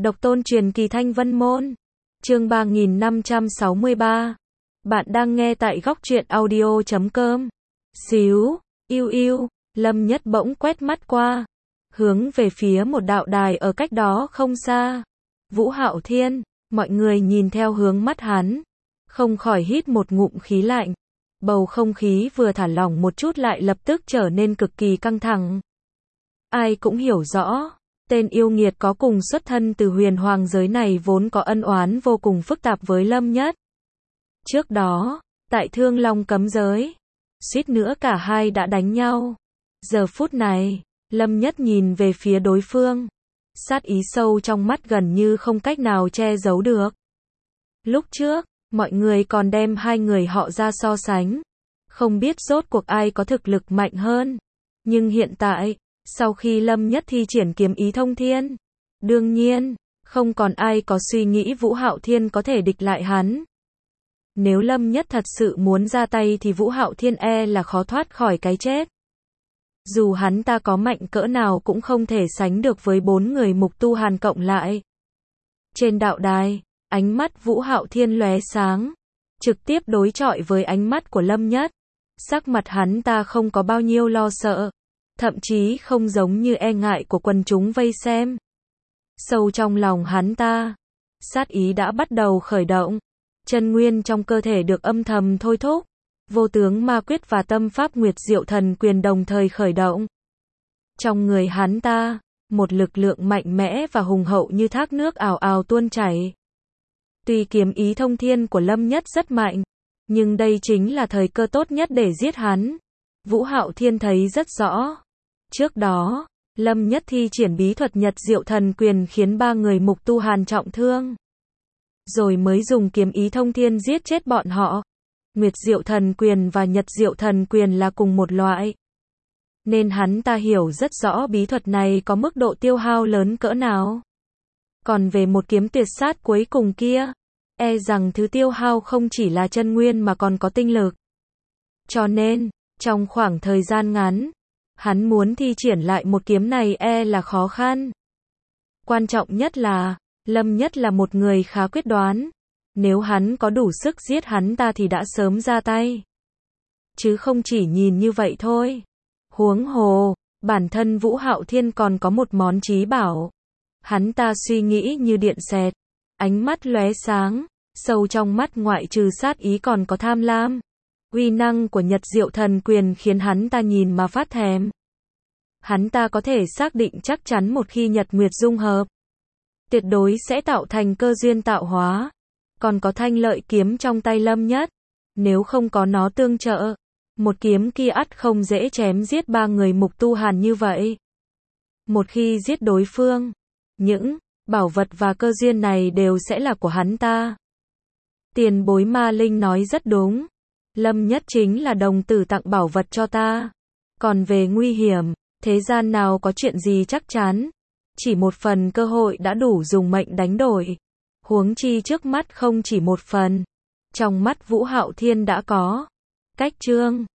Độc tôn truyền kỳ Thanh Vân Môn. Chương 3563. Bạn đang nghe tại góc truyện audio.com. Xíu, yêu yêu, Lâm Nhất bỗng quét mắt qua, hướng về phía một đạo đài ở cách đó không xa. Vũ Hạo Thiên, mọi người nhìn theo hướng mắt hắn, không khỏi hít một ngụm khí lạnh. Bầu không khí vừa thả lỏng một chút lại lập tức trở nên cực kỳ căng thẳng. Ai cũng hiểu rõ, tên yêu nghiệt có cùng xuất thân từ huyền hoàng giới này vốn có ân oán vô cùng phức tạp với Lâm Nhất. Trước đó, tại Thương Long cấm giới, suýt nữa cả hai đã đánh nhau. Giờ phút này, Lâm Nhất nhìn về phía đối phương, sát ý sâu trong mắt gần như không cách nào che giấu được. Lúc trước, mọi người còn đem hai người họ ra so sánh, không biết rốt cuộc ai có thực lực mạnh hơn. Nhưng hiện tại, sau khi Lâm Nhất thi triển kiếm ý thông thiên, đương nhiên, không còn ai có suy nghĩ Vũ Hạo Thiên có thể địch lại hắn. Nếu Lâm Nhất thật sự muốn ra tay thì Vũ Hạo Thiên là khó thoát khỏi cái chết. Dù hắn ta có mạnh cỡ nào cũng không thể sánh được với 4 người mục tu hàn cộng lại. Trên đạo đài, ánh mắt Vũ Hạo Thiên lóe sáng, trực tiếp đối chọi với ánh mắt của Lâm Nhất. Sắc mặt hắn ta không có bao nhiêu lo sợ, thậm chí không giống như e ngại của quần chúng vây xem. Sâu trong lòng hắn ta, sát ý đã bắt đầu khởi động, chân nguyên trong cơ thể được âm thầm thôi thúc, vô tướng ma quyết và tâm pháp Nguyệt Diệu Thần Quyền đồng thời khởi động. Trong người hắn ta, một lực lượng mạnh mẽ và hùng hậu như thác nước ào ào tuôn chảy. Tuy kiếm ý thông thiên của Lâm Nhất rất mạnh, nhưng đây chính là thời cơ tốt nhất để giết hắn. Vũ Hạo Thiên thấy rất rõ. Trước đó, Lâm Nhất thi triển bí thuật Nhật Diệu Thần Quyền khiến 3 người mục tu hàn trọng thương, rồi mới dùng kiếm ý thông thiên giết chết bọn họ. Nguyệt Diệu Thần Quyền và Nhật Diệu Thần Quyền là cùng một loại, nên hắn ta hiểu rất rõ bí thuật này có mức độ tiêu hao lớn cỡ nào. Còn về một kiếm tuyệt sát cuối cùng kia, rằng thứ tiêu hao không chỉ là chân nguyên mà còn có tinh lực. Cho nên, trong khoảng thời gian ngắn, hắn muốn thi triển lại một kiếm này là khó khăn. Quan trọng nhất là, Lâm Nhất là một người khá quyết đoán. Nếu hắn có đủ sức giết hắn ta thì đã sớm ra tay. Chứ không chỉ nhìn như vậy thôi. Huống hồ, bản thân Vũ Hạo Thiên còn có một món chí bảo. Hắn ta suy nghĩ như điện xẹt, ánh mắt lóe sáng, sâu trong mắt ngoại trừ sát ý còn có tham lam. Uy năng của Nhật Diệu Thần Quyền khiến hắn ta nhìn mà phát thèm. Hắn ta có thể xác định chắc chắn một khi Nhật Nguyệt dung hợp, tuyệt đối sẽ tạo thành cơ duyên tạo hóa. Còn có thanh lợi kiếm trong tay Lâm Nhất, nếu không có nó tương trợ, một kiếm kia ắt không dễ chém giết 3 người mục tu hàn như vậy. Một khi giết đối phương, những bảo vật và cơ duyên này đều sẽ là của hắn ta. Tiền bối Ma Linh nói rất đúng. Lâm Nhất chính là đồng tử tặng bảo vật cho ta. Còn về nguy hiểm, thế gian nào có chuyện gì chắc chắn. Chỉ một phần cơ hội đã đủ dùng mệnh đánh đổi. Huống chi trước mắt không chỉ một phần. Trong mắt Vũ Hạo Thiên đã có cách chương.